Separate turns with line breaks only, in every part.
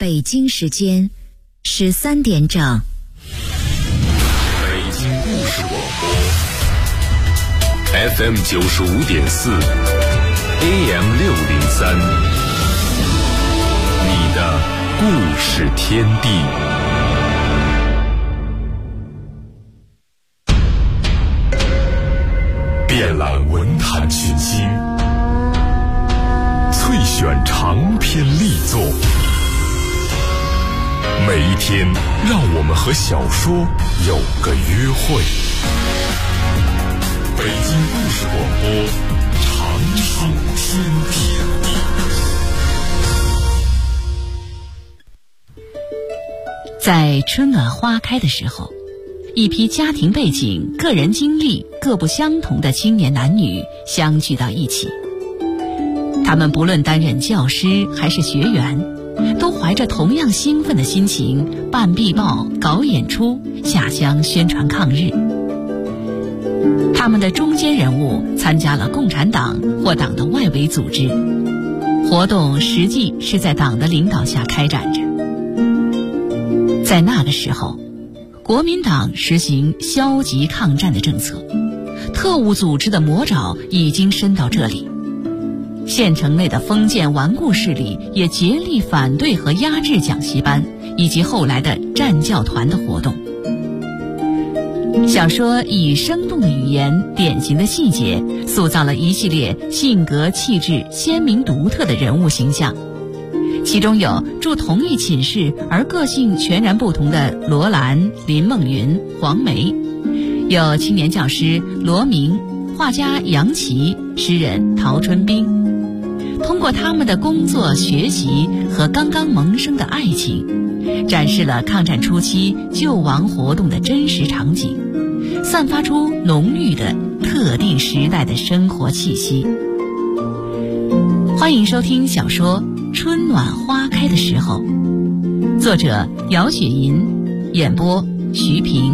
北京时间13点整。
北京故事广播 FM 95.4 AM 603，你的故事天地。遍览文坛群星，萃选长篇力作。每一天，让我们和小说有个约会。北京故事广播，长寿天地。
在春暖花开的时候，一批家庭背景、个人经历各不相同的青年男女相聚到一起。他们不论担任教师还是学员，都怀着同样兴奋的心情办壁报、搞演出、下乡宣传抗日。他们的中坚人物参加了共产党或党的外围组织，活动实际是在党的领导下开展着。在那个时候，国民党实行消极抗战的政策，特务组织的魔爪已经伸到这里。县城内的封建顽固势力也竭力反对和压制讲习班以及后来的战教团的活动。小说以生动的语言、典型的细节，塑造了一系列性格气质鲜明独特的人物形象。其中有住同一寝室而个性全然不同的罗兰、林梦云、黄梅，有青年教师罗明、画家杨琦、诗人陶春冰。通过他们的工作、学习和刚刚萌生的爱情，展示了抗战初期救亡活动的真实场景，散发出浓郁的特定时代的生活气息。欢迎收听小说《春暖花开的时候》，作者姚雪银，演播徐平。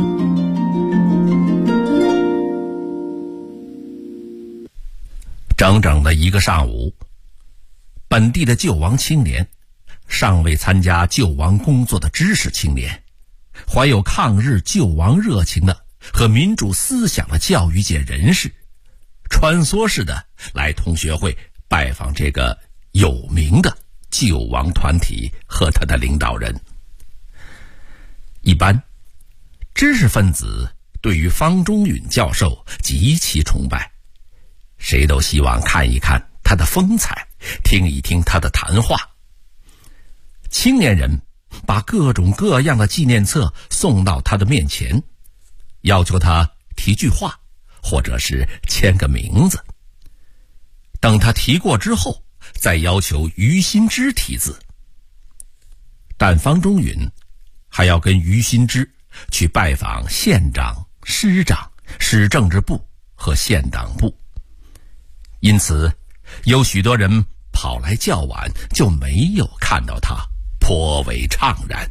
整整的一个上午，本地的救亡青年，尚未参加救亡工作的知识青年，怀有抗日救亡热情的和民主思想的教育界人士，穿梭式的来同学会拜访这个有名的救亡团体和他的领导人。一般知识分子对于方中允教授极其崇拜，谁都希望看一看他的风采，听一听他的谈话。青年人把各种各样的纪念册送到他的面前，要求他提句话，或者是签个名字。等他提过之后，再要求于新之题字。但方中允还要跟于新之去拜访县长、师长、市政治部和县党部，因此有许多人跑来较晚，就没有看到他，颇为怅然。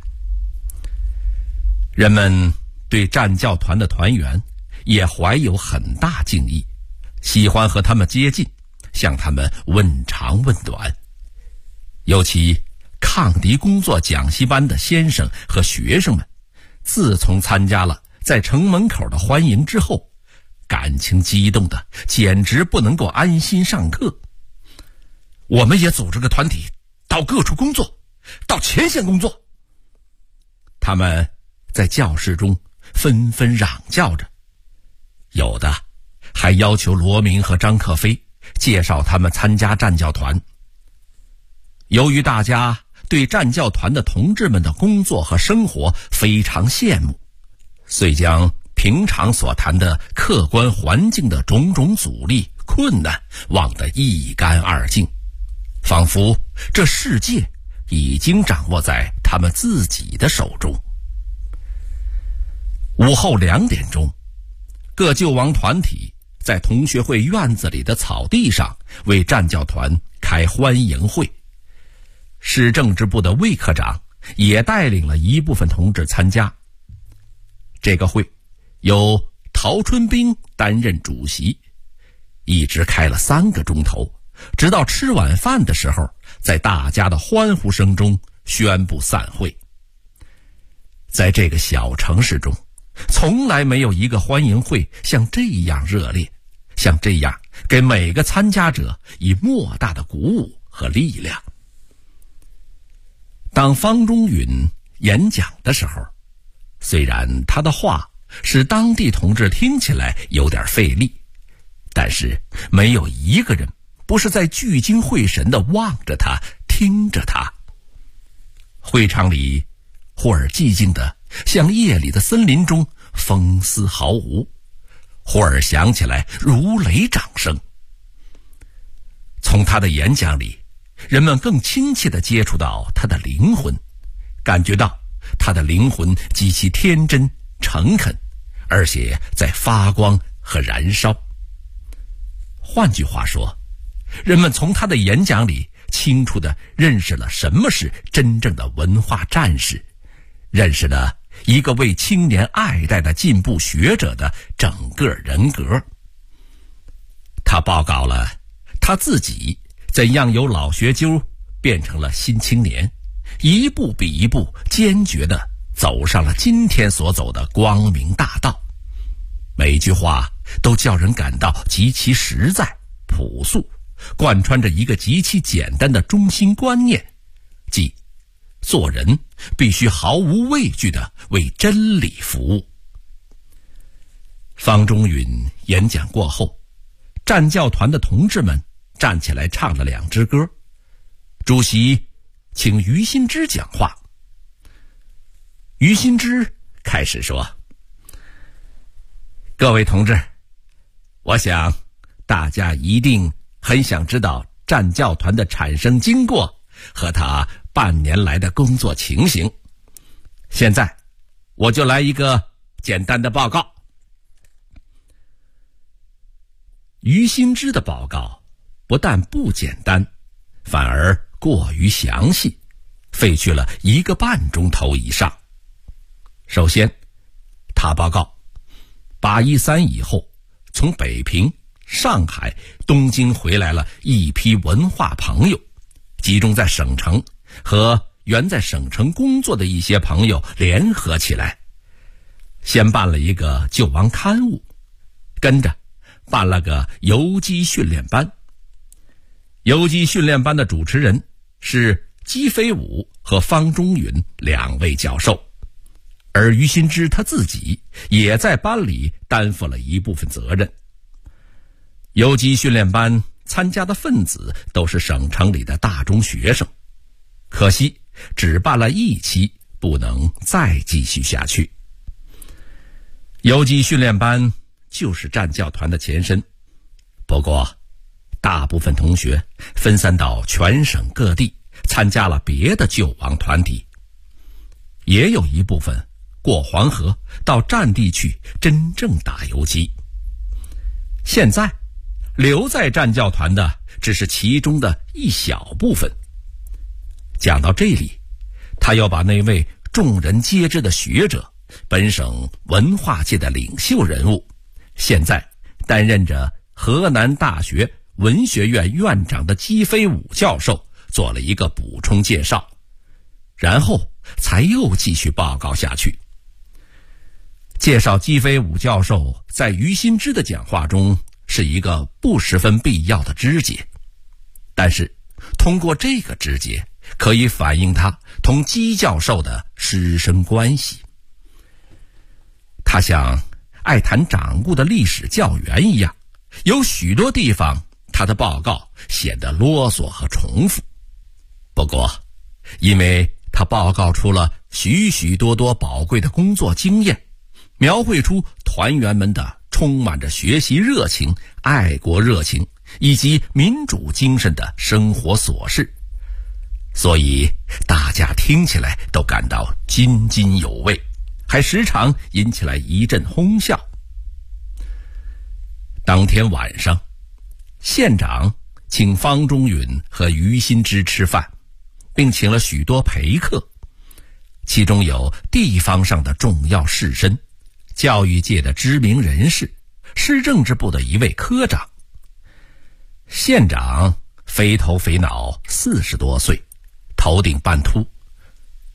人们对战教团的团员也怀有很大敬意，喜欢和他们接近，向他们问长问短。尤其抗敌工作讲习班的先生和学生们，自从参加了在城门口的欢迎之后，感情激动的简直不能够安心上课。我们也组织个团体到各处工作，到前线工作。他们在教室中纷纷嚷叫着，有的还要求罗明和张克飞介绍他们参加战教团。由于大家对战教团的同志们的工作和生活非常羡慕，遂将平常所谈的客观环境的种种阻力、困难忘得一干二净，仿佛这世界已经掌握在他们自己的手中。午后2点钟，各救亡团体在同学会院子里的草地上为战教团开欢迎会。市政治部的魏科长也带领了一部分同志参加。这个会由陶春冰担任主席，一直开了3个钟头，直到吃晚饭的时候，在大家的欢呼声中宣布散会。在这个小城市中，从来没有一个欢迎会像这样热烈，像这样给每个参加者以莫大的鼓舞和力量。当方中允演讲的时候，虽然他的话使当地同志听起来有点费力，但是没有一个人不是在聚精会神地望着他，听着他。会场里忽而寂静的像夜里的森林中，风丝毫无，忽而响起来如雷掌声。从他的演讲里，人们更亲切地接触到他的灵魂，感觉到他的灵魂极其天真诚恳，而且在发光和燃烧。换句话说，人们从他的演讲里清楚地认识了什么是真正的文化战士，认识了一个为青年爱戴的进步学者的整个人格。他报告了他自己怎样由老学究变成了新青年，一步比一步坚决地走上了今天所走的光明大道。每句话都叫人感到极其实在朴素，贯穿着一个极其简单的中心观念，即做人必须毫无畏惧地为真理服务。方中允演讲过后，战教团的同志们站起来唱了2支歌。主席请于新之讲话。于新之开始说：各位同志，我想大家一定很想知道战教团的产生经过和他半年来的工作情形。现在我就来一个简单的报告。于新之的报告不但不简单，反而过于详细，费去了1个半钟头以上。首先，他报告813以后，从北平、上海、东京回来了一批文化朋友，集中在省城，和原在省城工作的一些朋友联合起来，先办了一个救亡刊物，跟着办了个游击训练班。游击训练班的主持人是姬飞武和方中允2位教授，而于新之他自己也在班里担负了一部分责任。游击训练班参加的分子都是省城里的大中学生，可惜只办了1期，不能再继续下去。游击训练班就是战教团的前身，不过大部分同学分散到全省各地，参加了别的救亡团体，也有一部分过黄河到战地去真正打游击。现在留在战教团的只是其中的一小部分。讲到这里，他要把那位众人皆知的学者，本省文化界的领袖人物，现在担任着河南大学文学院院长的姬飞武教授做了一个补充介绍，然后才又继续报告下去。介绍姬飞武教授在于新之的讲话中是一个不十分必要的枝节，但是通过这个枝节可以反映他同姬教授的师生关系。他像爱谈掌故的历史教员一样，有许多地方他的报告显得啰嗦和重复。不过因为他报告出了许许多多宝贵的工作经验，描绘出团员们的充满着学习热情、爱国热情以及民主精神的生活琐事，所以大家听起来都感到津津有味，还时常引起来一阵哄笑。当天晚上，县长请方中允和于新之吃饭，并请了许多陪客，其中有地方上的重要士绅、教育界的知名人士、市政治部的一位科长。县长肥头肥脑，40多岁，头顶半秃，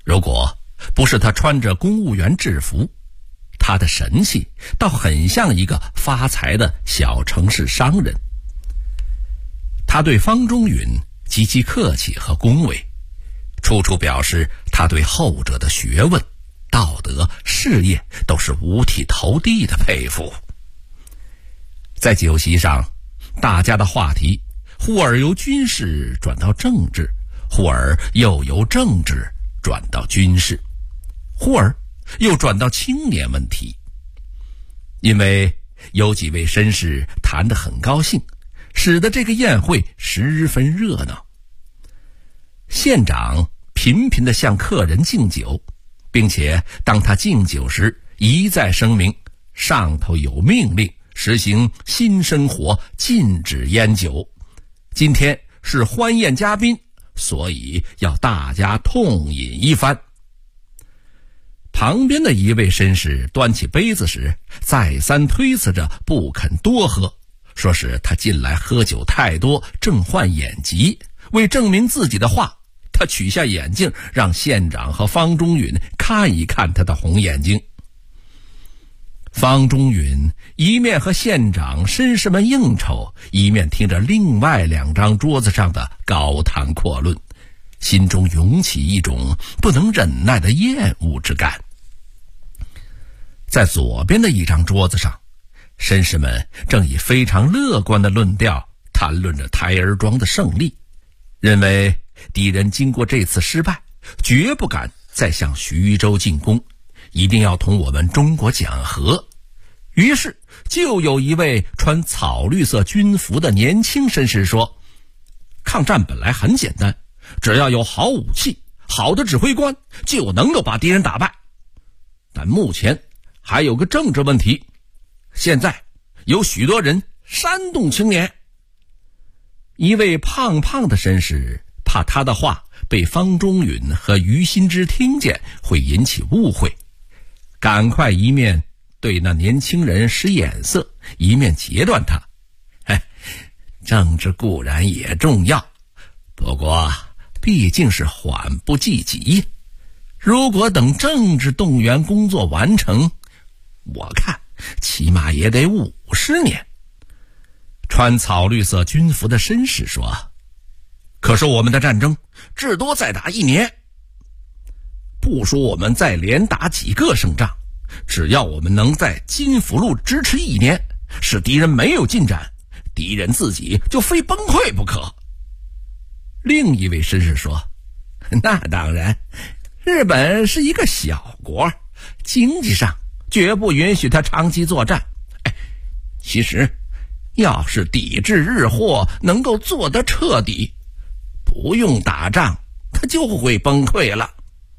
如果不是他穿着公务员制服，他的神气倒很像一个发财的小城市商人。他对方中允极其客气和恭维，处处表示他对后者的学问、道德、事业都是五体投地的佩服。在酒席上，大家的话题忽而由军事转到政治，忽而又由政治转到军事，忽而又转到青年问题。因为有几位绅士谈得很高兴，使得这个宴会十分热闹。县长频频地向客人敬酒，并且当他敬酒时一再声明，上头有命令实行新生活，禁止烟酒。今天是欢宴嘉宾，所以要大家痛饮一番。旁边的一位绅士端起杯子时，再三推辞着不肯多喝，说是他近来喝酒太多，正患眼疾。为证明自己的话，他取下眼镜，让县长和方中允看一看他的红眼睛。方中允一面和县长绅士们应酬，一面听着另外2张桌子上的高谈阔论，心中涌起一种不能忍耐的厌恶之感。在左边的一张桌子上，绅士们正以非常乐观的论调谈论着台儿庄的胜利，认为敌人经过这次失败，绝不敢再向徐州进攻，一定要同我们中国讲和。于是就有一位穿草绿色军服的年轻绅士说，抗战本来很简单，只要有好武器、好的指挥官，就能够把敌人打败。但目前还有个政治问题，现在有许多人煽动青年。一位胖胖的绅士怕他的话被方中允和于新之听见，会引起误会，赶快一面对那年轻人使眼色，一面截断他。政治固然也重要，不过毕竟是缓不济急，如果等政治动员工作完成，我看起码也得50年。穿草绿色军服的绅士说，可是我们的战争至多再打1年，不说我们再连打几个胜仗，只要我们能在金福路支持1年，使敌人没有进展，敌人自己就非崩溃不可。另一位绅士说，那当然，日本是一个小国，经济上绝不允许他长期作战。其实要是抵制日货能够做得彻底，不用打仗他就会崩溃了。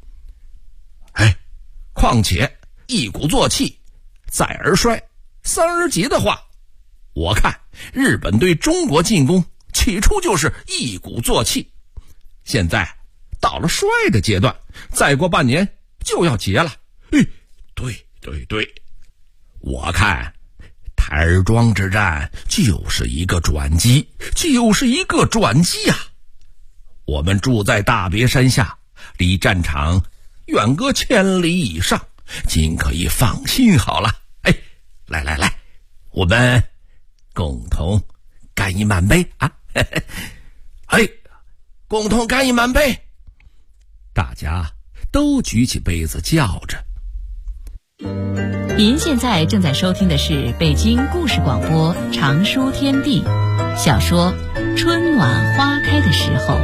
况且一鼓作气，再而衰，三而竭的话，我看日本对中国进攻起初就是一鼓作气，现在到了衰的阶段，再过半年就要竭了。对，我看台儿庄之战就是一个转机啊！我们住在大别山下，离战场远隔1000里以上，尽可以放心好了。来，我们共同干一满杯啊！共同干一满杯！大家都举起杯子叫着。
您现在正在收听的是北京故事广播长书天地小说《春暖花开的时候》。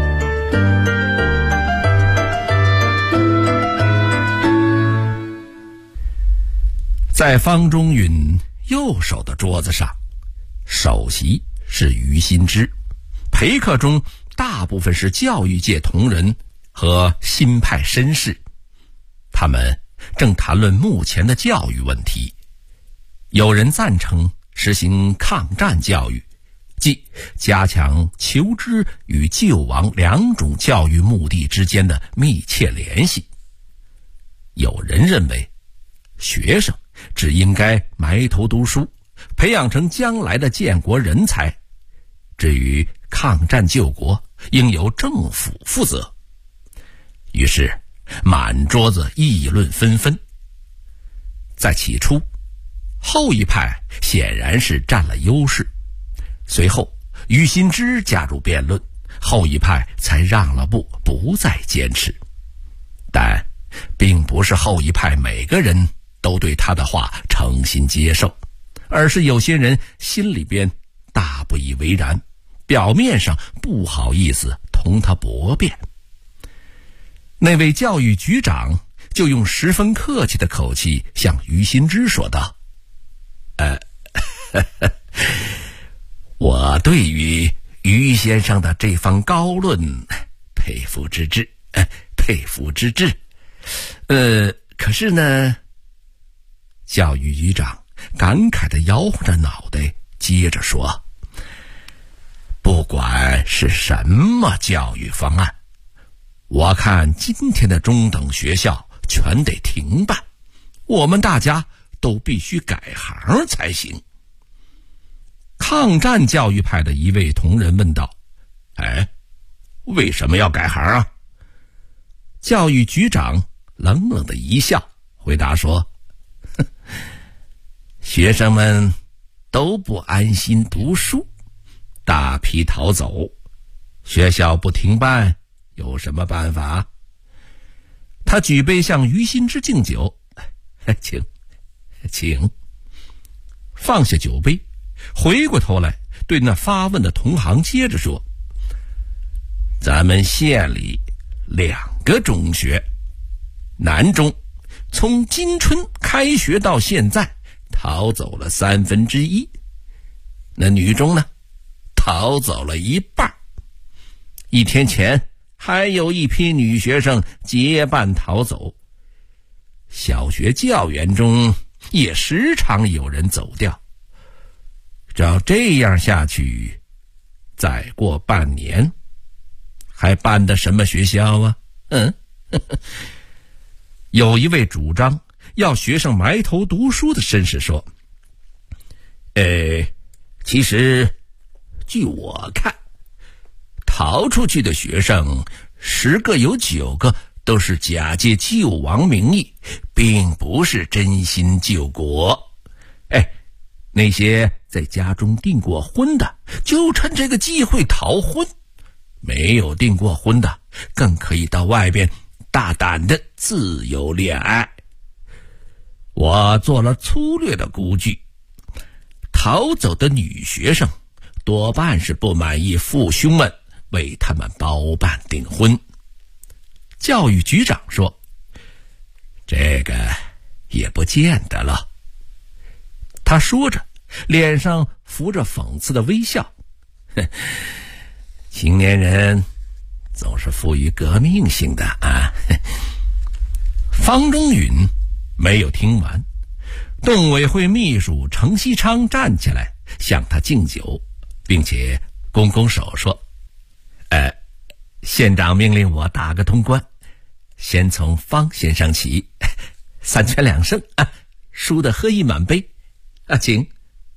在方中允右手的桌子上，首席是于新之，陪客中大部分是教育界同仁和新派绅士，他们正谈论目前的教育问题。有人赞成实行抗战教育，即加强求知与救亡2种教育目的之间的密切联系。有人认为学生只应该埋头读书，培养成将来的建国人才，至于抗战救国应由政府负责。于是满桌子议论纷纷。在起初，后一派显然是占了优势，随后于新之加入辩论，后一派才让了步，不再坚持。但并不是后一派每个人都对他的话诚心接受，而是有些人心里边大不以为然，表面上不好意思同他驳辩。那位教育局长就用十分客气的口气向于新之说道：我对于于先生的这番高论佩服之至，佩服之至。可是呢，教育局长感慨地摇晃着脑袋，接着说：不管是什么教育方案，我看今天的中等学校全得停办，我们大家都必须改行才行。抗战教育派的一位同仁问道：为什么要改行啊？教育局长冷冷的一笑，回答说：学生们都不安心读书，大批逃走，学校不停办，有什么办法？他举杯向于新之敬酒，请。放下酒杯，回过头来对那发问的同行接着说：咱们县里2个中学，南中从今春开学到现在逃走了1/3，那女中呢，逃走了1半。1天前还有一批女学生结伴逃走，小学教员中也时常有人走掉。照这样下去，再过半年还办的什么学校啊？有一位主张要学生埋头读书的绅士说：其实据我看，逃出去的学生10个有9个都是假借救亡名义，并不是真心救国。那些在家中订过婚的，就趁这个机会逃婚；没有订过婚的，更可以到外边大胆的自由恋爱。我做了粗略的估计，逃走的女学生多半是不满意父兄们为他们包办订婚。教育局长说：这个也不见得了。他说着，脸上浮着讽刺的微笑。青年人总是富于革命性的啊。方中允没有听完，动委会秘书程锡昌站起来向他敬酒，并且拱拱手说：县长命令我打个通关，先从方先生起，3拳2胜啊，输得喝一满杯啊，请。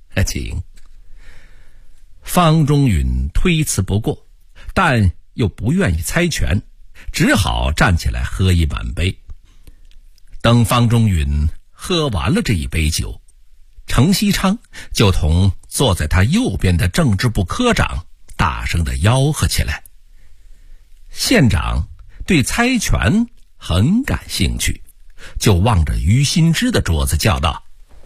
方中允推辞不过，但又不愿意猜拳，只好站起来喝一满杯。等方中允喝完了这一杯酒，程锡昌就同坐在他右边的政治部科长大声地吆喝起来。县长对猜拳很感兴趣，就望着于新之的桌子叫道：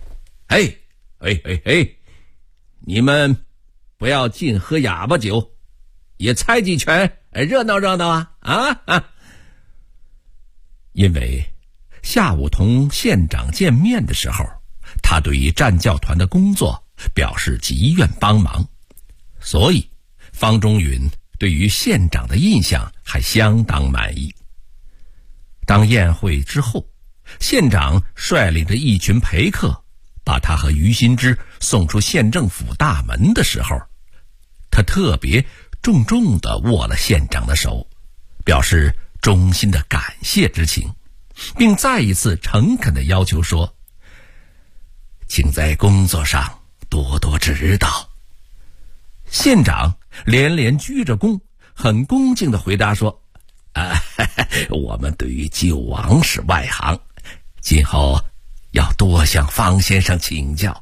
你们不要尽喝哑巴酒，也猜几拳，热闹热闹啊！因为下午同县长见面的时候，他对于战教团的工作表示极愿帮忙，所以方中允对于县长的印象还相当满意。当宴会之后，县长率领着一群陪客把他和于新之送出县政府大门的时候，他特别重重地握了县长的手，表示衷心的感谢之情，并再一次诚恳地要求说：请在工作上多多指导。县长连连鞠着躬，很恭敬地回答说： 我们对于救亡是外行，今后要多向方先生请教。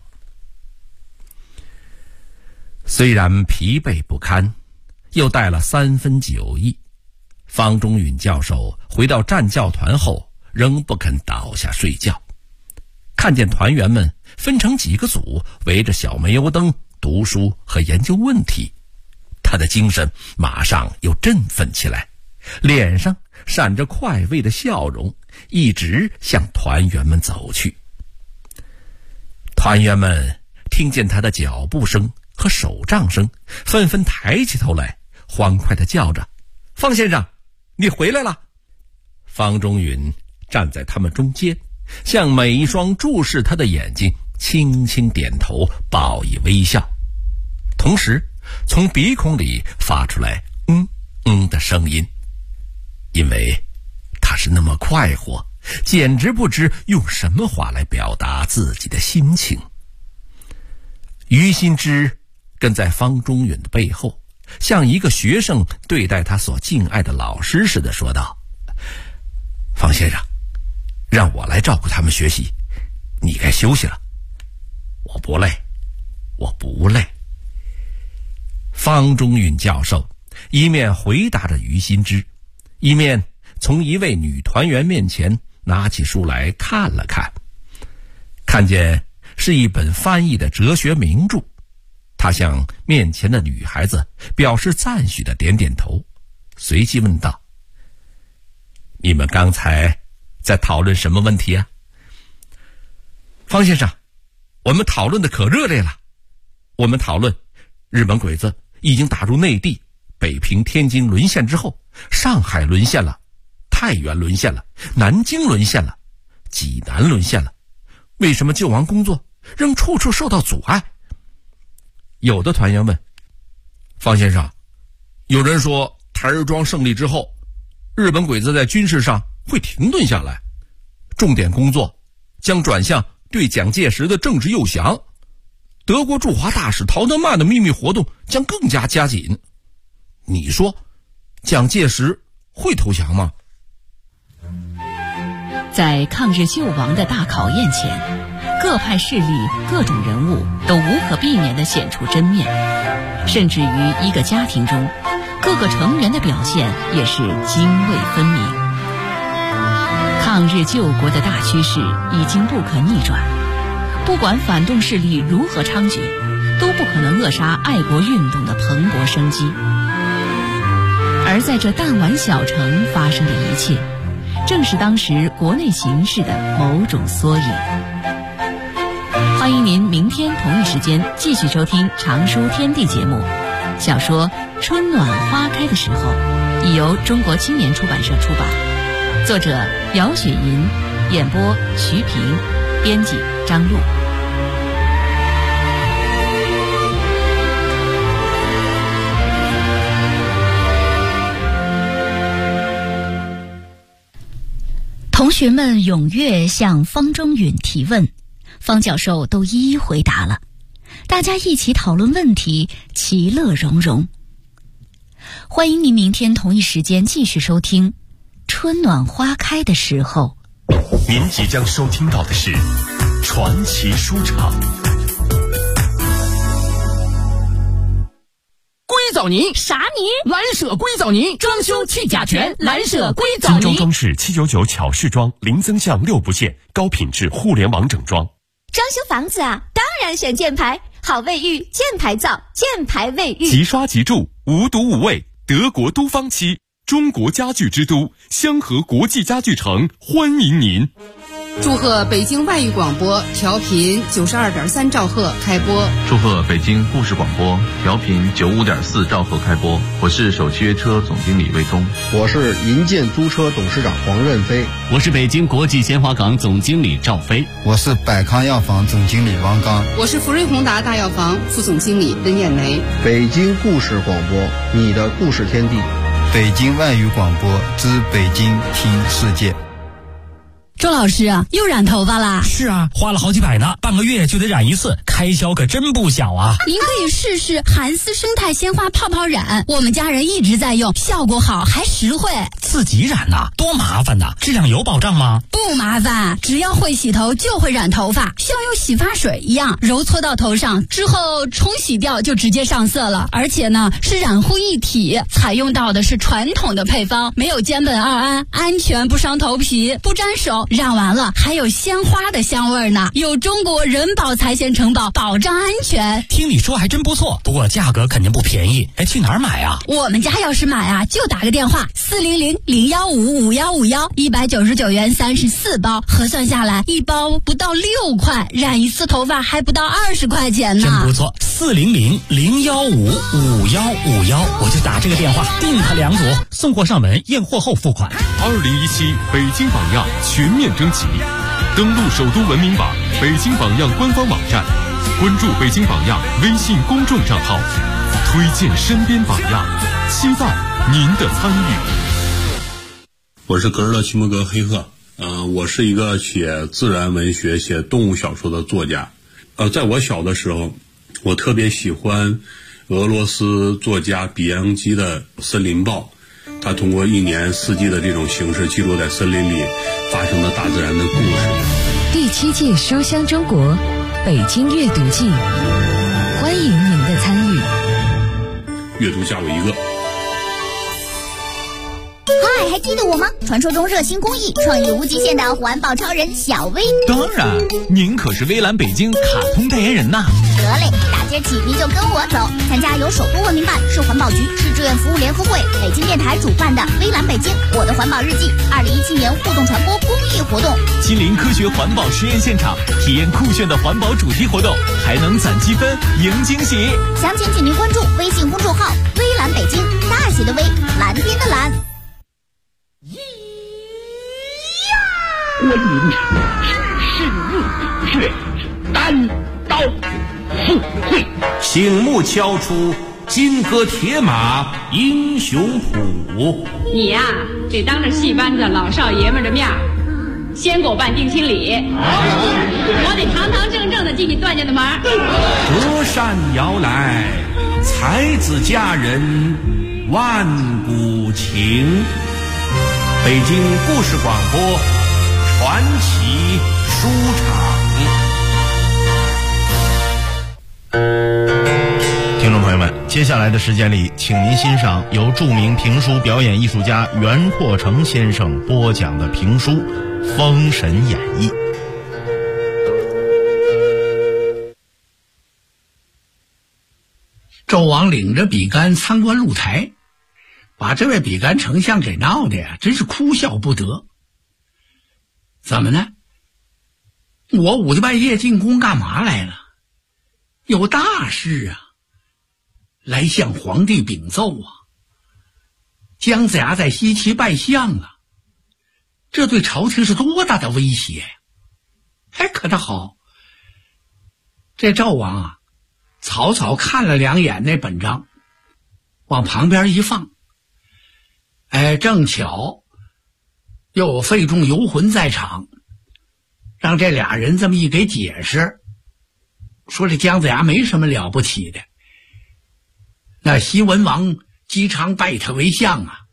虽然疲惫不堪，又带了3分酒意，方中允教授回到战教团后，仍不肯倒下睡觉。看见团员们分成几个组，围着小煤油灯读书和研究问题，他的精神马上又振奋起来，脸上闪着快慰的笑容，一直向团员们走去。团员们听见他的脚步声和手杖声，纷纷抬起头来，欢快地叫着：“方先生，你回来了！”方中允站在他们中间，向每一双注视他的眼睛轻轻点头，报以微笑，同时从鼻孔里发出来的声音，因为他是那么快活，简直不知用什么话来表达自己的心情。于心之跟在方中允的背后，像一个学生对待他所敬爱的老师似的说道：“方先生，让我来照顾他们学习，你该休息了。”“我不累，我不累。”方中允教授一面回答着于心之，一面从一位女团员面前拿起书来看了看，看见是一本翻译的哲学名著。他向面前的女孩子表示赞许的点点头，随即问道：“你们刚才在讨论什么问题啊？”“方先生，我们讨论的可热烈了。我们讨论日本鬼子已经打入内地，北平、天津沦陷之后，上海沦陷了，太原沦陷了，南京沦陷了，济南沦陷了，为什么救亡工作仍处处受到阻碍？”有的团员问：“方先生，有人说台儿庄胜利之后，日本鬼子在军事上会停顿下来，重点工作将转向对蒋介石的政治诱降，德国驻华大使陶德曼的秘密活动将更加加紧。你说蒋介石会投降吗？”
在抗日救亡的大考验前，各派势力、各种人物都无可避免地显出真面，甚至于一个家庭中，各个成员的表现也是泾渭分明。抗日救国的大趋势已经不可逆转，不管反动势力如何猖獗，都不可能扼杀爱国运动的蓬勃生机。而在这弹丸小城发生的一切，正是当时国内形势的某种缩影。欢迎您明天同一时间继续收听《常书天地》节目。小说《春暖花开的时候》已由中国青年出版社出版，作者姚雪银，演播徐平，编辑张璐。
同学们踊跃向方中允提问，方教授都一一回答了，大家一起讨论问题，其乐融融。欢迎您明天同一时间继续收听《春暖花开的时候》。
您即将收听到的是传奇书场。
硅藻泥
啥泥？
蓝舍硅藻泥，装修去甲醛，蓝舍硅藻泥。
精装装饰799巧饰装，零增项6不限，高品质互联网整装。
装修房子啊，当然选箭牌，好卫浴，箭牌造，箭牌卫浴。
即刷即住，无毒无味，德国都方漆，中国家具之都，香河国际家具城欢迎您。
祝贺北京外语广播调频92.3兆赫开播。
祝贺北京故事广播调频95.4兆赫开播。我是首汽约车总经理魏东。
我是银建租车董事长黄任飞。
我是北京国际鲜花港总经理赵飞。
我是百康药房总经理王刚。
我是福瑞宏达大药房副总经理任艳梅。
北京故事广播，你的故事天地。
北京外语广播之北京听世界。
周老师又染头发啦？
是啊，花了好几百呢，半个月就得染一次，开销可真不小啊。
您可以试试韩丝生态鲜花泡泡染，我们家人一直在用，效果好还实惠。
自己染呐，多麻烦呐！质量有保障吗？
不麻烦，只要会洗头就会染头发，像用洗发水一样，揉搓到头上之后冲洗掉就直接上色了。而且呢，是染护一体，采用到的是传统的配方，没有间苯二胺，安全不伤头皮，不沾手，染完了还有鲜花的香味呢，有中国人保财险承保，保障安全。
听你说还真不错，不过价格肯定不便宜。去哪儿买啊？
我们家要是买就打个电话400-015-5151，199元34包，核算下来一包不到6块，染一次头发还不到20块钱呢。
真不错，400-015-5151，我就打这个电话订他2组，送货上门，验货后付款。
2017北京榜样全面征集，登录首都文明榜、北京榜样官方网站，关注北京榜样微信公众账号，推荐身边榜样，期待您的参与。
我是格尔勒齐摩格黑鹤，我是一个写自然文学、写动物小说的作家。在我小的时候，我特别喜欢俄罗斯作家比昂基的《森林报》，他通过一年四季的这种形式，记录在森林里发生的大自然的故事。
第7届书香中国北京阅读季，欢迎您的参与。
阅读加我一个。
嗨，还记得我吗？传说中热心公益、创意无极限的环保超人小薇。
当然，您可是微蓝北京卡通代言人呐。
得嘞，打今儿起您就跟我走，参加由首都文明办、市环保局、市志愿服务联合会、北京电台主办的微蓝北京我的环保日记2017年互动传播公益活动，
亲临科学环保实验现场，体验酷炫的环保主题活动，还能攒积分赢惊喜。
详情请您关注微信公众号微蓝北京，大写的微，蓝天的蓝。
观音只身入却单刀赴会，
醒目敲出金戈铁马英雄谱。
你呀，得当着戏班子老少爷们的面先给我办定亲礼，我得堂堂正正的进你段家的门。
隔山遥来，才子佳人万古情。北京故事广播传奇书场。
听众朋友们，接下来的时间里，请您欣赏由著名评书表演艺术家袁阔成先生播讲的评书《封神演义》。
纣王领着比干参观露台，把这位比干丞相给闹的呀，真是哭笑不得。怎么呢？我5更半夜进宫干嘛来了？有大事啊，来向皇帝禀奏啊。姜子牙在西岐拜相啊，这对朝廷是多大的威胁呀！可倒好，这纣王啊，草草看了2眼那本章，往旁边一放。正巧又有费仲游魂在场，让这俩人这么一给解释，说这姜子牙没什么了不起的，那西文王姬昌拜他为相啊，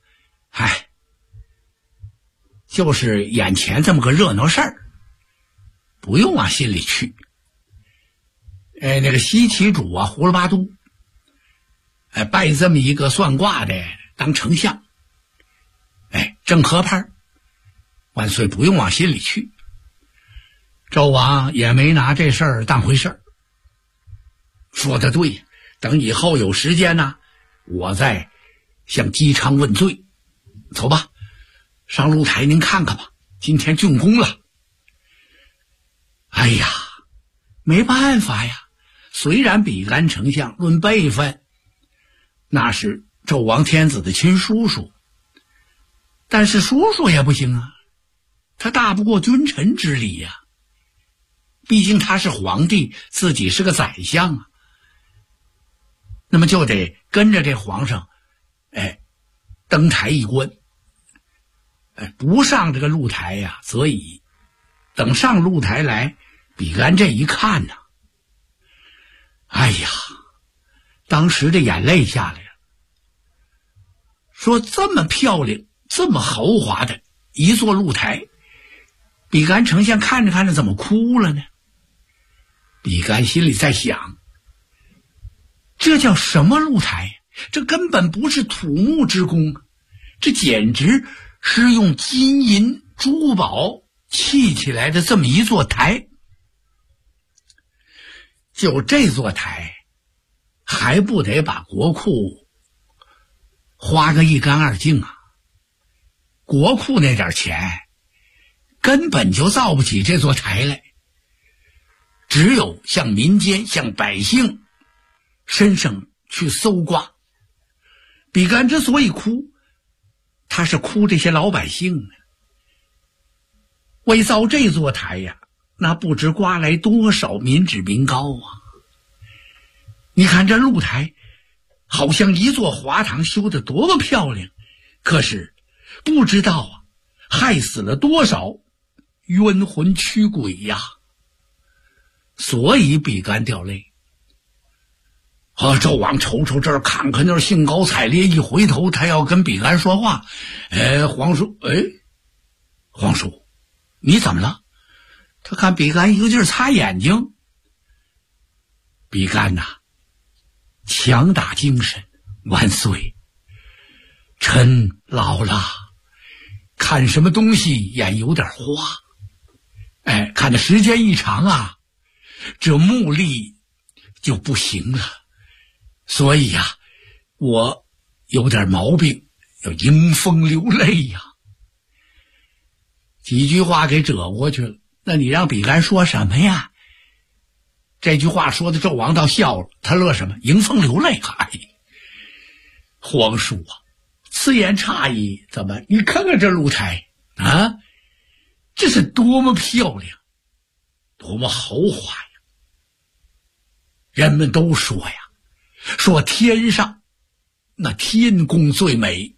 就是眼前这么个热闹事儿，不用往心里去。那个西岐主啊，胡了巴都拜这么一个算卦的当丞相，正合拍，万岁不用往心里去。纣王也没拿这事儿当回事儿，说得对，等以后有时间呢，我再向姬昌问罪。走吧，上露台您看看吧，今天竣工了。没办法呀，虽然比干丞相论辈分那是纣王天子的亲叔叔，但是叔叔也不行啊，他大不过君臣之礼呀。毕竟他是皇帝，自己是个宰相啊，那么就得跟着这皇上登台一观。不上这个露台呀，则已等上露台来，比干这一看呢，哎呀，当时这眼泪下来了。说这么漂亮这么豪华的一座露台，比干丞相看着看着怎么哭了呢？比干心里在想，这叫什么露台？这根本不是土木之工，这简直是用金银珠宝砌起来的这么一座台。就这座台还不得把国库花个一干二净啊！国库那点钱根本就造不起这座台来，只有向民间向百姓身上去搜刮。比干之所以哭，他是哭这些老百姓呢。为造这座台呀，那不知刮来多少民脂民膏啊！你看这露台好像一座华堂，修得多么漂亮，可是不知道啊，害死了多少冤魂驱鬼呀！所以比干掉泪。纣王瞅瞅这儿，看看那儿，兴高采烈，一回头他要跟比干说话。皇叔你怎么了？他看比干一个劲儿擦眼睛。比干呐，强打精神，万岁！臣老了，看什么东西眼有点花。看的时间一长啊，这目力就不行了。所以呀，我有点毛病，要迎风流泪呀。几句话给折过去了。那你让比干说什么呀？这句话说的纣王倒笑了，他乐什么？迎风流泪。皇叔啊，此言差矣。怎么？你看看这露台啊，这是多么漂亮，多么豪华呀！人们都说呀，说天上那天宫最美，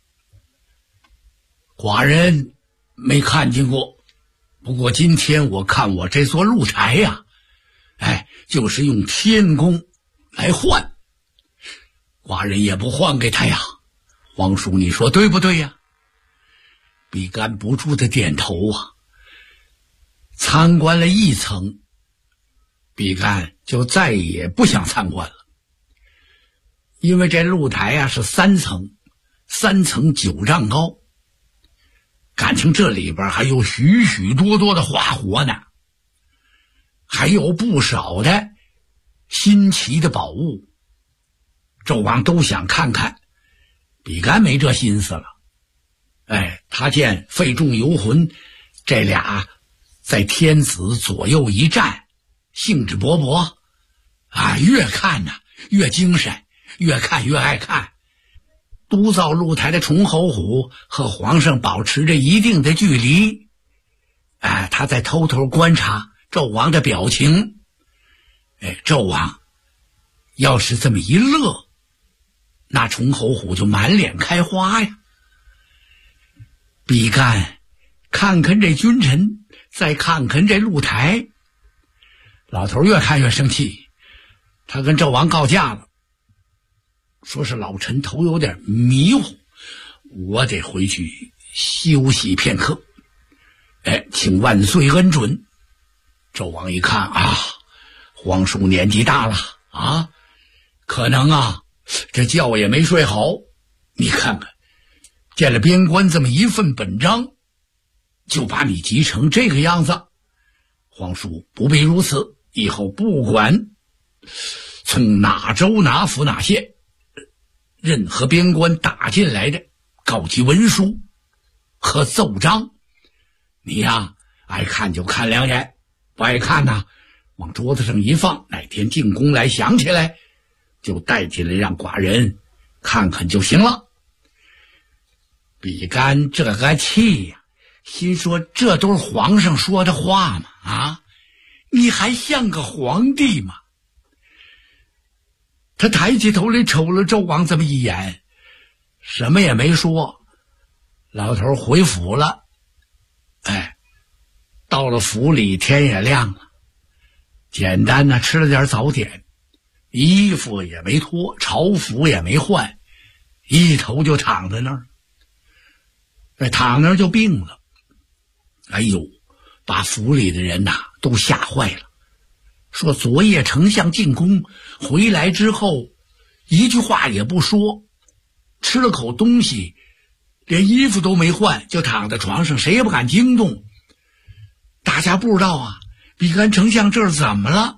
寡人没看见过。不过今天我看我这座露台呀，就是用天宫来换，寡人也不换给他呀。皇叔你说对不对呀？比干不住的点头啊。参观了一层，比干就再也不想参观了。因为这露台啊是3层，3层9丈高，感情这里边还有许许多多的花活呢，还有不少的新奇的宝物。纣王都想看看，比干没这心思了。他见费仲游魂这俩在天子左右一站，兴致勃勃啊，越看呢越精神，越看越爱看。督造露台的崇侯虎和皇上保持着一定的距离，他在偷偷观察纣王的表情。纣王要是这么一乐，那崇侯虎就满脸开花呀。比干看看这君臣，再看看这露台，老头越看越生气，他跟纣王告假了，说是老臣头有点迷糊，我得回去休息片刻，请万岁恩准。纣王一看啊，皇叔年纪大了啊，可能啊这觉也没睡好。你看看见了边关这么一份本章，就把你急成这个样子。皇叔不必如此，以后不管从哪州哪府哪县，任何边关打进来的告急文书和奏章，你呀爱看就看2眼，不爱看呐，往桌子上一放，哪天进宫来想起来就带进来让寡人看看就行了。比干这个气呀，心说这都是皇上说的话嘛，啊，你还像个皇帝吗？他抬起头来瞅了纣王这么一眼，什么也没说。老头回府了， 到了府里，天也亮了，简单的吃了点早点，衣服也没脱，朝服也没换，一头就躺在那儿。躺那儿就病了。哎呦，把府里的人呐都吓坏了，说昨夜丞相进宫回来之后，一句话也不说，吃了口东西，连衣服都没换，就躺在床上，谁也不敢惊动。大家不知道啊，比干丞相这是怎么了？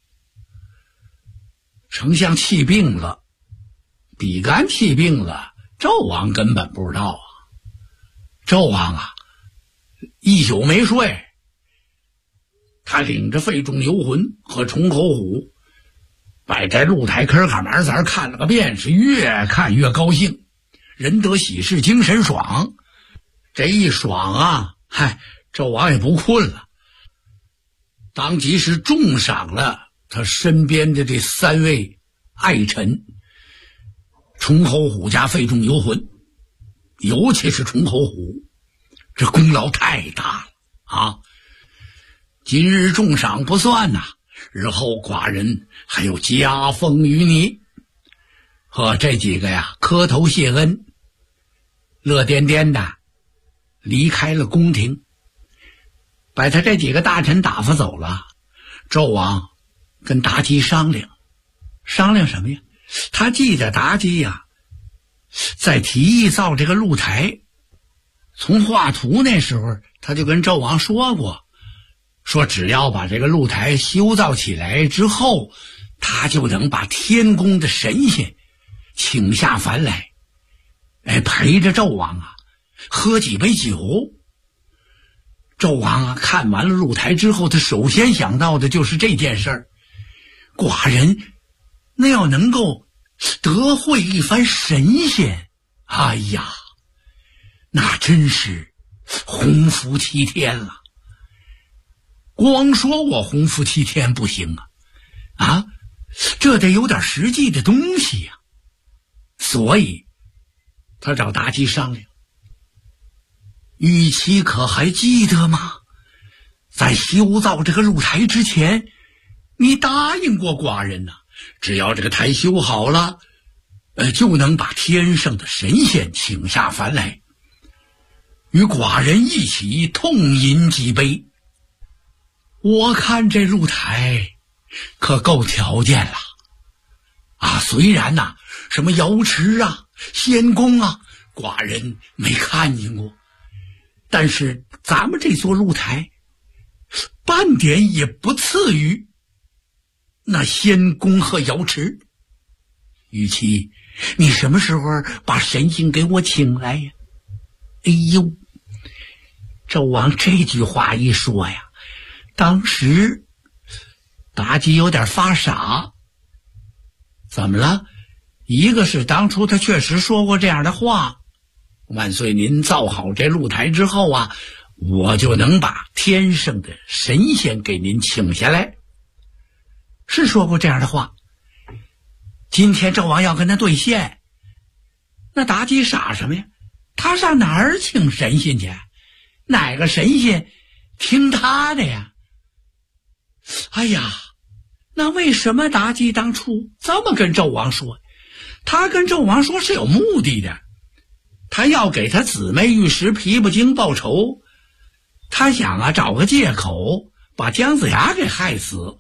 丞相气病了，比干气病了，纣王根本不知道啊。纣王啊，一宿没睡，他领着费仲游魂和崇侯虎，摆在露台坑坎门咱看了个遍，是越看越高兴，人得喜事精神爽。这一爽啊，纣王也不困了，当即是重赏了他身边的这3位爱臣，崇侯虎加费仲游魂，尤其是崇侯虎，这功劳太大了啊！今日重赏不算呐，日后寡人还有加封于你。和这几个呀磕头谢恩，乐颠颠的离开了宫廷，把他这几个大臣打发走了。纣王跟妲己商量什么呀？他记得妲己呀在提议造这个露台，从画图那时候他就跟纣王说过，说只要把这个露台修造起来之后，他就能把天宫的神仙请下凡来，陪着纣王啊喝几杯酒。纣王啊看完了露台之后，他首先想到的就是这件事儿。寡人那要能够得会一番神仙，哎呀，那真是鸿福齐天了。光说我鸿福齐天不行啊，这得有点实际的东西呀。所以他找妲己商量，玉妻可还记得吗？在修造这个露台之前，你答应过寡人只要这个台修好了，就能把天上的神仙请下凡来，与寡人一起痛饮几杯。我看这露台可够条件了啊！虽然什么瑶池仙宫寡人没看见过，但是咱们这座露台半点也不次于那仙宫和瑶池。玉妻，你什么时候把神仙给我请来呀？哎呦，纣王这句话一说呀，当时妲己有点发傻。怎么了？一个是当初他确实说过这样的话，万岁您造好这露台之后我就能把天上的神仙给您请下来，是说过这样的话。今天纣王要跟他兑现，那妲己傻什么呀？他上哪儿请神仙去？哪个神仙听他的呀？哎呀，那为什么妲己当初这么跟纣王说？他跟纣王说是有目的的，他要给他姊妹玉石琵琶精报仇，他想找个借口把姜子牙给害死。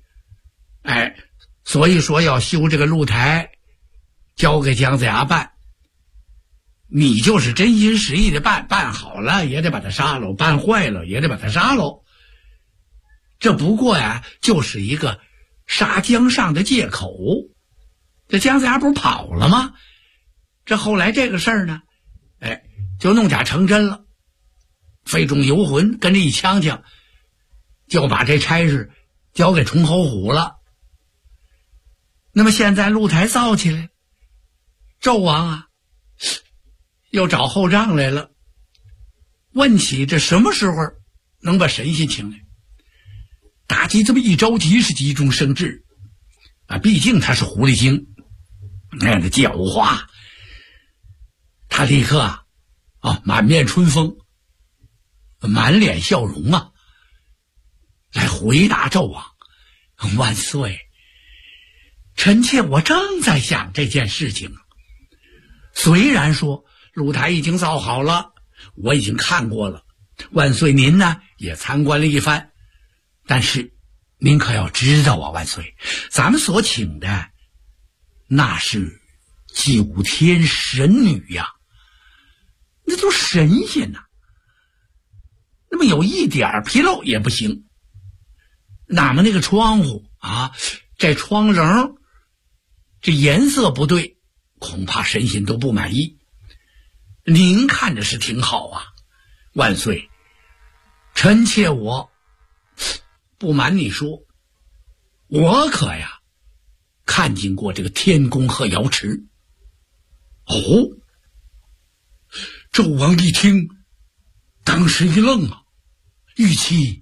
所以说要修这个露台，交给姜子牙办。你就是真心实意的办好了也得把他杀了，办坏了也得把他杀了。这不过就是一个杀姜尚的借口。这姜子牙不是跑了吗？这后来这个事儿呢，就弄假成真了。费仲游魂跟着一呛，就把这差事交给崇侯虎了。那么现在露台造起来，纣王又找后账来了，问起这什么时候能把神仙请来。妲己这么一着急是急中生智毕竟他是狐狸精，那个狡猾，他立刻满面春风，满脸笑容回答纣王：“万岁，臣妾我正在想这件事情。虽然说露台已经造好了，我已经看过了，万岁您呢也参观了一番，但是您可要知道啊，万岁，咱们所请的那是9天神女呀，那都神仙呐，那么有一点纰漏也不行。哪么那个窗户啊，这窗棱这颜色不对，恐怕神仙都不满意。您看着是挺好啊，万岁，臣妾我不瞒你说，我可呀看见过这个天宫和瑶池。”哦，纣王一听，当时一愣啊，玉妻，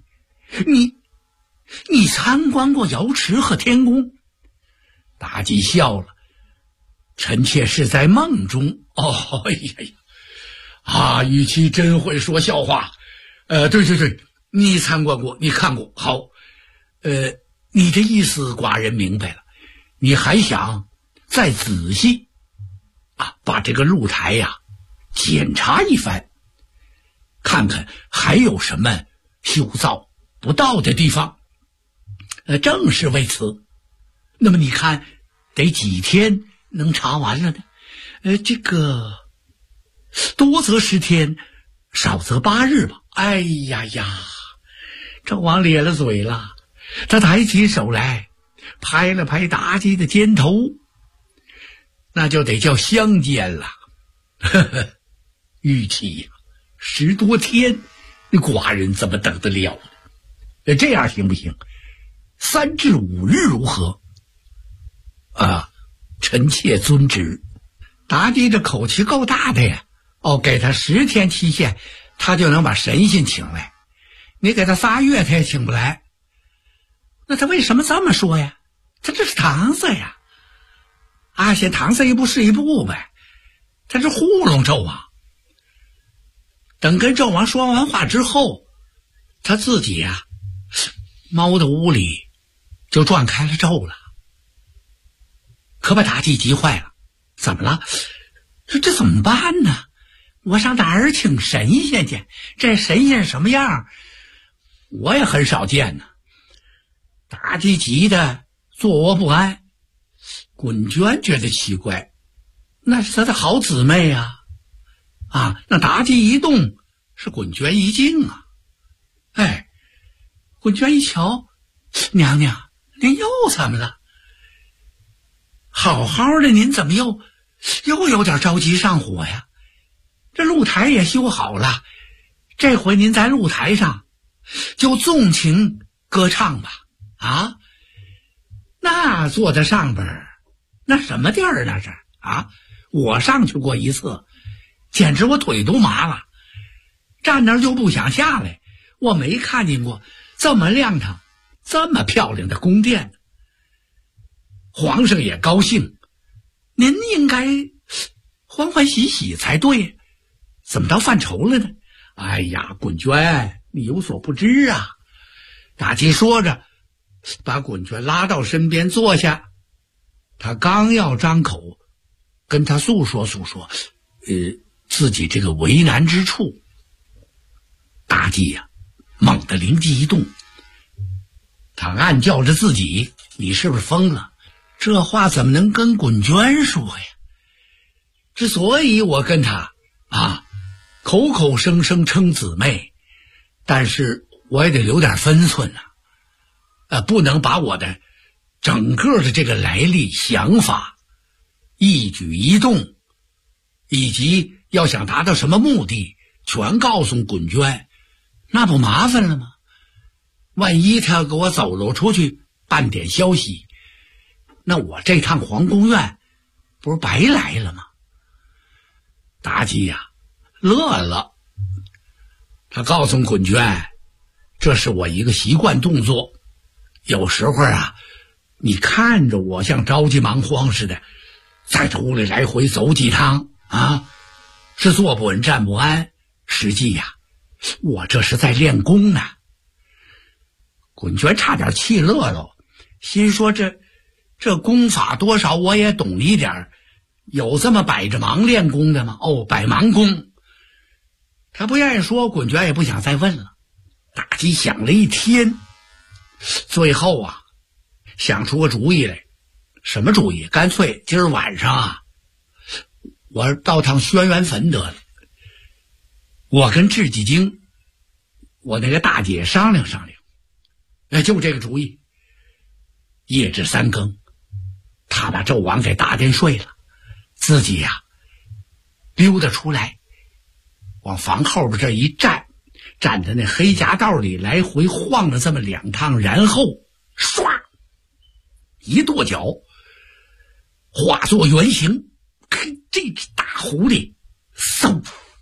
你参观过瑶池和天宫？妲己笑了，臣妾是在梦中。哦，哎呀呀，玉妻真会说笑话。对，你参观过，你看过。好，你的意思寡人明白了，你还想再仔细把这个露台呀检查一番，看看还有什么修造不到的地方。正是为此。那么你看得几天能查完了呢？这个多则10天，少则8日吧。哎呀呀，纣王咧了嘴了，他抬起手来拍了拍妲己的肩头，那就得叫相见了。呵呵，玉妻呀，10多天，寡人怎么等得了呢？这样行不行？3至5日如何？臣妾遵旨。妲己这口气够大的呀！给他10天期限，他就能把神仙请来。你给他3月，他也请不来。那他为什么这么说呀？他这是搪塞呀！先搪塞一步是一步呗，他是糊弄纣王。等跟纣王说完话之后，他自己呀猫的屋里就转开了咒了，可把妲己急坏了。怎么了？这怎么办呢？我上哪儿请神仙去？这神仙什么样我也很少见呢。妲己急得坐卧不安。滚娟觉得奇怪，那是她的好姊妹啊！那妲己一动，是滚娟一静啊！滚娟一瞧，娘娘，您又怎么了？好好的，您怎么又有点着急上火呀？这露台也修好了，这回您在露台上就纵情歌唱吧！那坐在上边，那什么地儿那是我上去过一次，简直我腿都麻了，站那儿就不想下来。我没看见过这么亮堂、这么漂亮的宫殿。皇上也高兴，您应该欢欢喜喜才对，怎么到犯愁了呢？哎呀，滚娟，你有所不知啊！妲己说着，把滚娟拉到身边坐下。他刚要张口跟他诉说自己这个为难之处，妲己呀猛地灵机一动，他暗叫着自己：你是不是疯了？这话怎么能跟滚娟说呀？之所以我跟他口口声声称姊妹，但是我也得留点分寸不能把我的整个的这个来历、想法、一举一动，以及要想达到什么目的，全告诉滚娟，那不麻烦了吗？万一他要给我走漏出去半点消息，那我这趟皇宫院不是白来了吗？妲己呀乐了，他告诉滚娟，这是我一个习惯动作，有时候你看着我像着急忙慌似的，在这屋里来回走几趟是坐不稳站不安，实际我这是在练功呢。 滚娟差点气乐了，心说这功法多少我也懂一点，有这么摆着忙练功的吗？哦，摆忙功。他不愿意说，滚娟也不想再问了。大吉想了一天，最后啊想出个主意来。什么主意？干脆今儿晚上啊，我到趟轩辕坟得了。我跟智济经，我那个大姐商量商量，就这个主意。夜至3更，他把纣王给打点睡了，自己呀溜达出来，往房后边这一站，站在那黑夹道里来回晃了这么2趟，然后唰一跺脚，化作原形，这只大狐狸嗖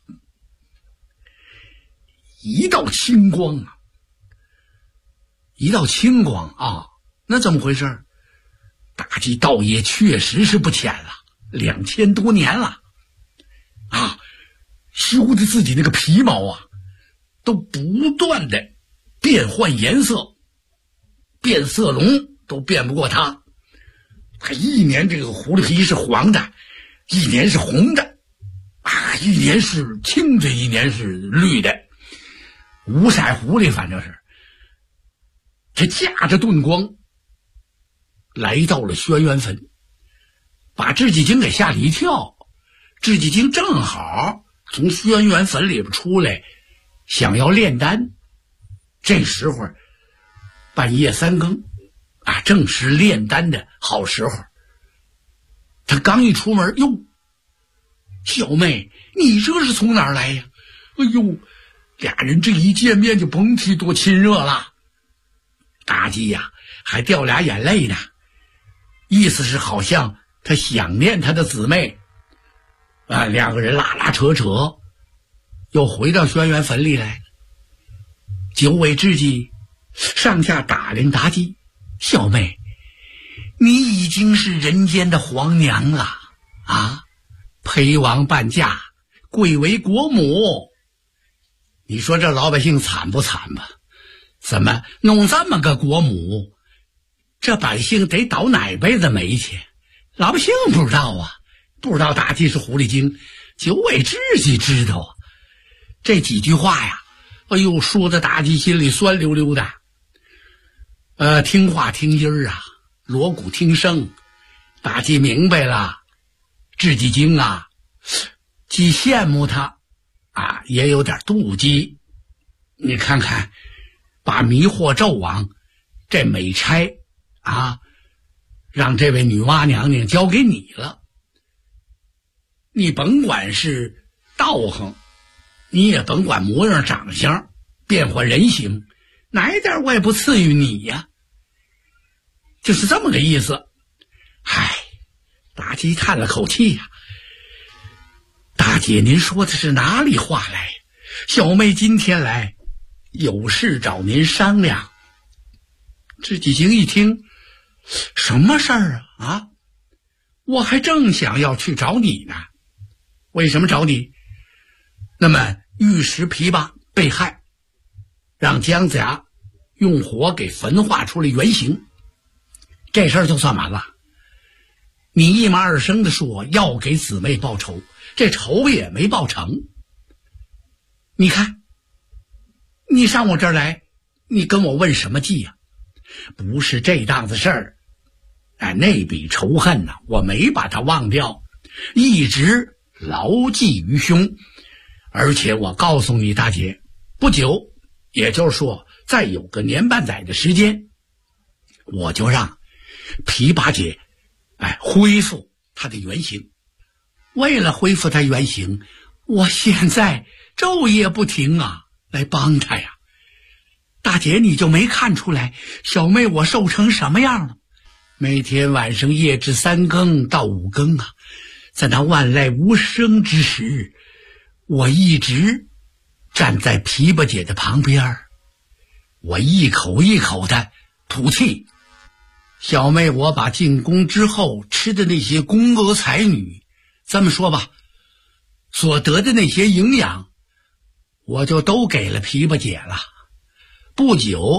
一道青光啊，一道青光啊！那怎么回事？大吉道业确实是不浅了，2000多年了啊，修的自己那个皮毛啊都不断的变换颜色，变色龙都变不过他。他一年这个狐狸皮是黄的，一年是红的啊，一年是青的，一年是绿的，五色狐狸反正是。他驾着盾光来到了轩辕坟，把智济经给吓了一跳。智济经正好从轩辕坟里边出来，想要炼丹。这时候半夜3更啊，正是炼丹的好时候。他刚一出门，哟，小妹，你这是从哪儿来呀？哎呦，俩人这一见面就甭提多亲热了。大吉呀还掉俩眼泪呢，意思是好像他想念他的姊妹啊。2个人拉拉扯扯又回到轩辕坟里来。九尾知己上下打量妲己，小妹，你已经是人间的皇娘了啊，陪王伴驾，贵为国母。你说这老百姓惨不惨吧？怎么弄这么个国母？这百姓得倒哪辈子霉去？老百姓不知道啊，不知道妲己是狐狸精，九尾知己知道啊。这几句话呀，哎呦，说的妲己心里酸溜溜的。听话听音儿啊，锣鼓听声，妲己明白了。智济经啊，既羡慕他啊，也有点妒忌。你看看，把迷惑纣王这美差啊，让这位女娲娘娘交给你了。你甭管是道行，你也甭管模样长相变换人形，哪一点我也不次于你呀，就是这么个意思。唉，妲己叹了口气呀，大姐您说的是哪里话来？小妹今天来有事找您商量。智济经一听，什么事儿啊？我还正想要去找你呢。为什么找你？那么玉石琵琶被害，让姜子牙用火给焚化出了原形，这事儿就算完了。你一马二声的说要给姊妹报仇，这仇也没报成。你看，你上我这儿来，你跟我问什么计呀？不是这档子事儿，那笔仇恨呢，我没把它忘掉，一直牢记于胸。而且我告诉你大姐，不久，也就是说再有个年半载的时间，我就让琵琶姐恢复她的原形。为了恢复她原形，我现在昼夜不停啊来帮她呀。大姐你就没看出来小妹我瘦成什么样了？每天晚上夜至3更到5更啊，在那万籁无声之时，我一直站在琵琶姐的旁边，我一口一口的吐气。小妹我把进宫之后吃的那些宫娥才女，这么说吧，所得的那些营养，我就都给了琵琶姐了。不久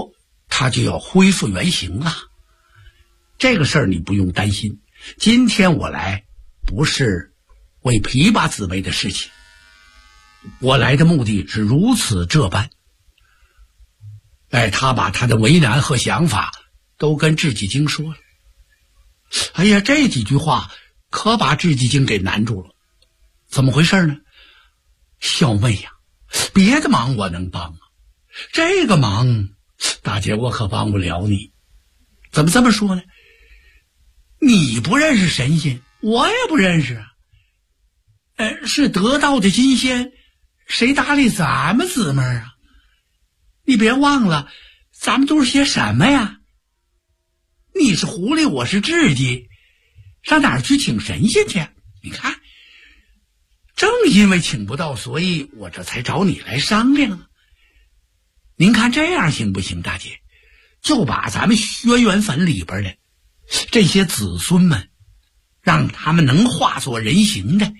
它就要恢复原形啊。这个事儿你不用担心，今天我来不是为琵琶姊妹的事情，我来的目的是如此这般。他把他的为难和想法都跟智济经说了。哎呀，这几句话可把智济经给难住了。怎么回事呢？小妹呀，别的忙我能帮啊，这个忙大姐我可帮不了你。怎么这么说呢？你不认识神仙，我也不认识啊。是得道的金仙，谁搭理咱们姊妹啊？你别忘了，咱们都是些什么呀？你是狐狸，我是雉鸡，上哪儿去请神仙去？你看，正因为请不到，所以我这才找你来商量。您看这样行不行，大姐？就把咱们轩辕坟里边的这些子孙们，让他们能化作人形的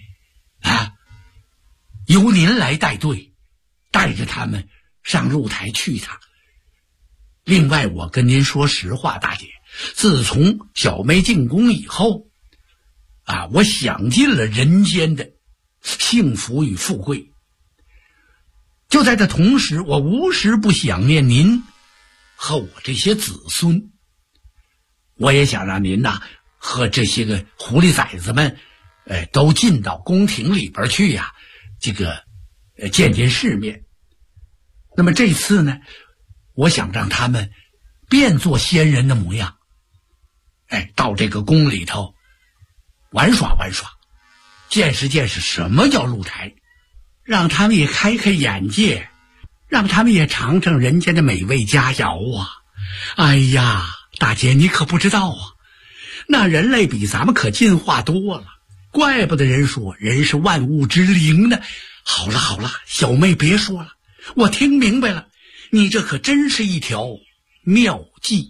由您来带队，带着他们上露台去一趟。另外我跟您说实话，大姐，自从小妹进宫以后我享尽了人间的幸福与富贵，就在这同时，我无时不想念您和我这些子孙。我也想让您和这些个狐狸崽子们都进到宫廷里边去这个见见世面。那么这次呢，我想让他们变作仙人的模样，到这个宫里头玩耍玩耍，见识见识什么叫露台，让他们也开开眼界，让他们也尝尝人家的美味佳肴啊。哎呀，大姐你可不知道啊，那人类比咱们可进化多了，怪不得人说人是万物之灵呢。好了好了，小妹别说了，我听明白了，你这可真是一条妙计。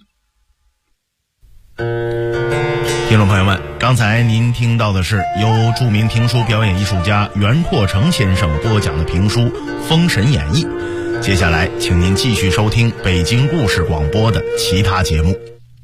听众朋友们，刚才您听到的是由著名评书表演艺术家袁阔成先生播讲的评书《封神演义》。接下来请您继续收听北京故事广播的其他节目。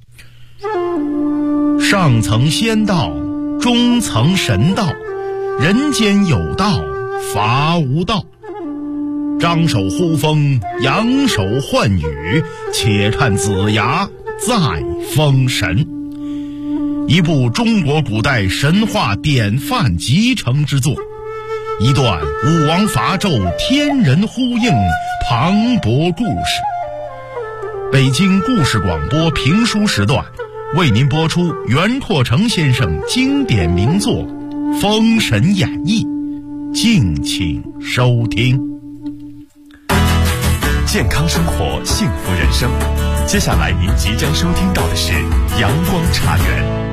上层仙道，中层神道，人间有道，伐无道。张手呼风，扬手唤雨，且看子牙再封神。一部中国古代神话典范集成之作，一段武王伐纣天人呼应磅礴故事。北京故事广播评书时段为您播出袁阔成先生经典名作《封神演义》，敬请收听。
健康生活，幸福人生。接下来您即将收听到的是阳光茶园。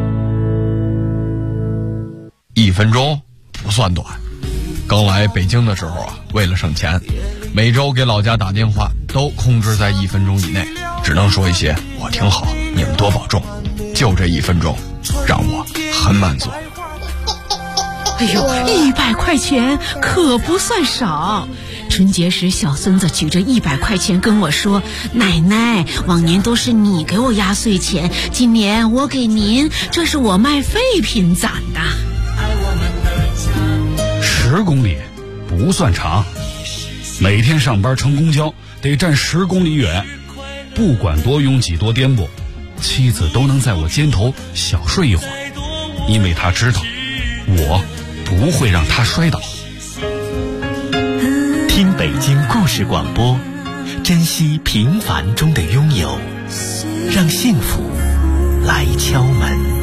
1分钟不算短，刚来北京的时候为了省钱，每周给老家打电话都控制在1分钟以内，只能说一些我挺好，你们多保重。就这1分钟让我很满足。
哎呦，100块钱可不算少。春节时小孙子举着100块钱跟我说，奶奶，往年都是你给我压岁钱，今年我给您，这是我卖废品攒的。
10公里不算长，每天上班乘公交得站10公里远，不管多拥挤多颠簸，妻子都能在我肩头小睡一会儿，因为她知道我不会让她摔倒。
听北京故事广播，珍惜平凡中的拥有，让幸福来敲门。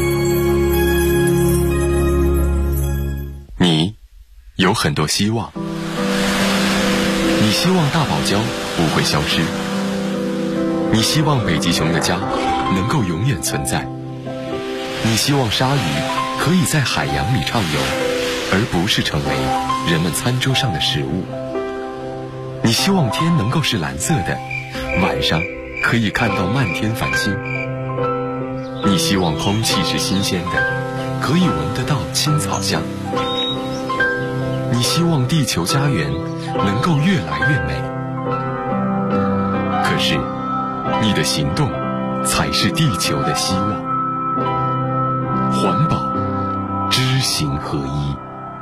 你有很多希望，你希望大堡礁不会消失，你希望北极熊的家能够永远存在，你希望鲨鱼可以在海洋里畅游，而不是成为人们餐桌上的食物。你希望天能够是蓝色的，晚上可以看到漫天繁星。你希望空气是新鲜的，可以闻得到青草香。你希望地球家园能够越来越美。可是你的行动才是地球的希望。环保，知行合一。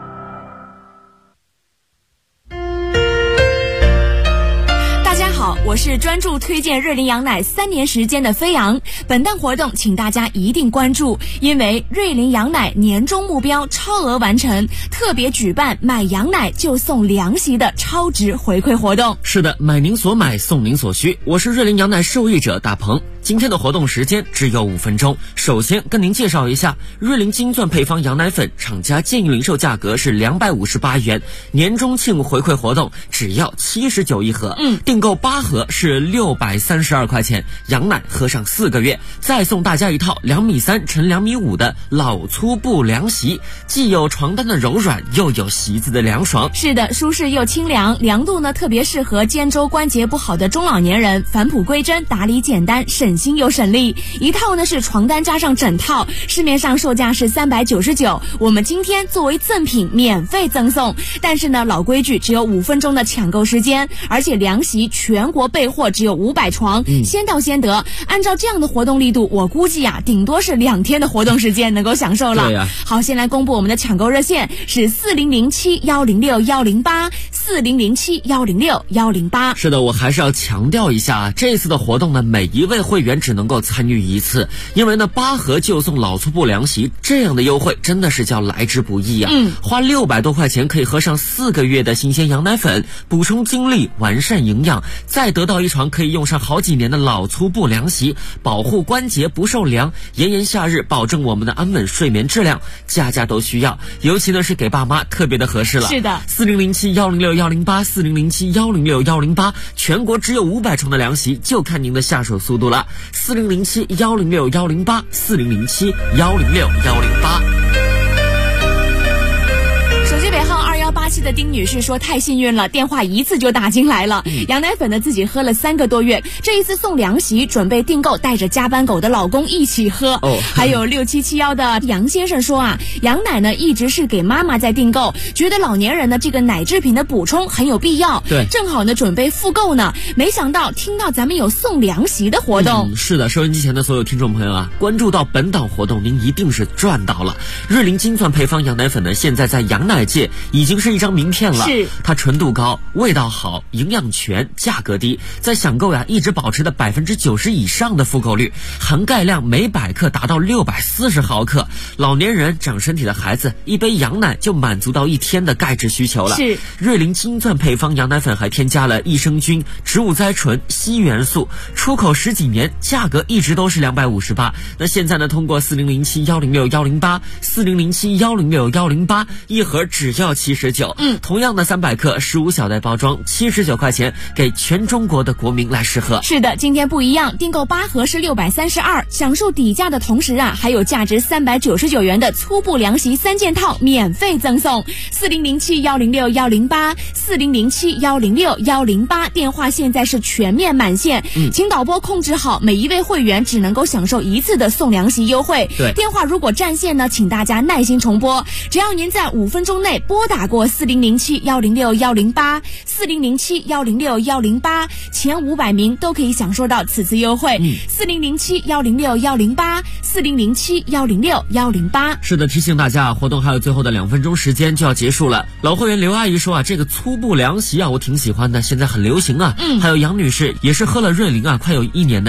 我是专注推荐瑞麟羊奶3年时间的飞扬。本档活动请大家一定关注，因为瑞麟羊奶年终目标超额完成，特别举办买羊奶就送凉席的超值回馈活动。
是的，买您所买，送您所需。我是瑞麟羊奶受益者大鹏。今天的活动时间只有5分钟。首先跟您介绍一下，瑞麟金钻配方羊奶粉厂家建议零售价格是258元，年终庆回馈活动只要79一盒，订购8盒是632块钱，羊奶喝上4个月，再送大家一套2.3米乘2.5米的老粗布凉席，既有床单的柔软，又有席子的凉爽。
是的，舒适又清凉，凉度呢特别适合肩周关节不好的中老年人，返璞归真，打理简单，省心又省力。一套呢是床单加上枕套，市面上售价是399，我们今天作为赠品免费赠送。但是呢老规矩，只有5分钟的抢购时间，而且凉席全国备货只有500床，先到先得。按照这样的活动力度，我估计顶多是2天的活动时间能够享受了。
对呀。
好，先来公布我们的抢购热线是4007106108，4007106108。
是的，我还是要强调一下，这次的活动呢，每一位会员只能够参与一次，因为呢8盒就送老粗布凉席，这样的优惠真的是叫来之不易啊！花600多块钱可以喝上4个月的新鲜羊奶粉，补充精力，完善营养，再得到一床可以用上好几年的老粗布凉席，保护关节不受凉，炎炎夏日保证我们的安稳睡眠质量，家家都需要，尤其呢是给爸妈特别的合适了。
是的
，4007106108，4007106108，全国只有500床的凉席，就看您的下手速度了。4007106108，4007106108。
手机尾号2187的丁女士说太幸运了，电话一次就打进来了。羊奶粉呢自己喝了3个多月，这一次送凉席，准备订购，带着加班狗的老公一起喝。还有6771的杨先生说羊奶呢一直是给妈妈在订购，觉得老年人呢这个奶制品的补充很有必要，
对，
正好呢准备复购呢，没想到听到咱们有送凉席的活动。
是的，收音机前的所有听众朋友关注到本档活动，您一定是赚到了。瑞麟金钻配方羊奶粉呢，现在在羊奶界已经是一张名片了，
是
它纯度高，味道好，营养全，价格低，在享购一直保持的90%以上的复购率，含钙量每100克达到640毫克，老年人长身体的孩子一杯羊奶就满足到1天的钙质需求了。
是
瑞麟金钻配方羊奶粉还添加了益生菌、植物甾醇、硒元素，出口10几年，价格一直都是258。那现在呢，通过4007106108， 4007106108，一盒只要79，同样的300克15小袋包装，79块钱，给全中国的国民来试喝。
是的，今天不一样，订购8盒是632，享受底价的同时还有价值399元的粗布凉席3件套免费赠送。4007106108， 4007106108，电话现在是全面满线，请导播控制好，每一位会员只能够享受1次的送凉席优惠。
对，
电话如果占线呢，请大家耐心重拨，只要您在5分钟内拨打过4007106108， 4007106108，前500名都可以享受到此次优惠。4007106108， 4007106108。
是的，提醒大家，活动还有最后的2分钟时间就要结束了。老会员刘阿姨说这个粗布凉席我挺喜欢的，现在很流行还有杨女士也是喝了瑞麟快有1年的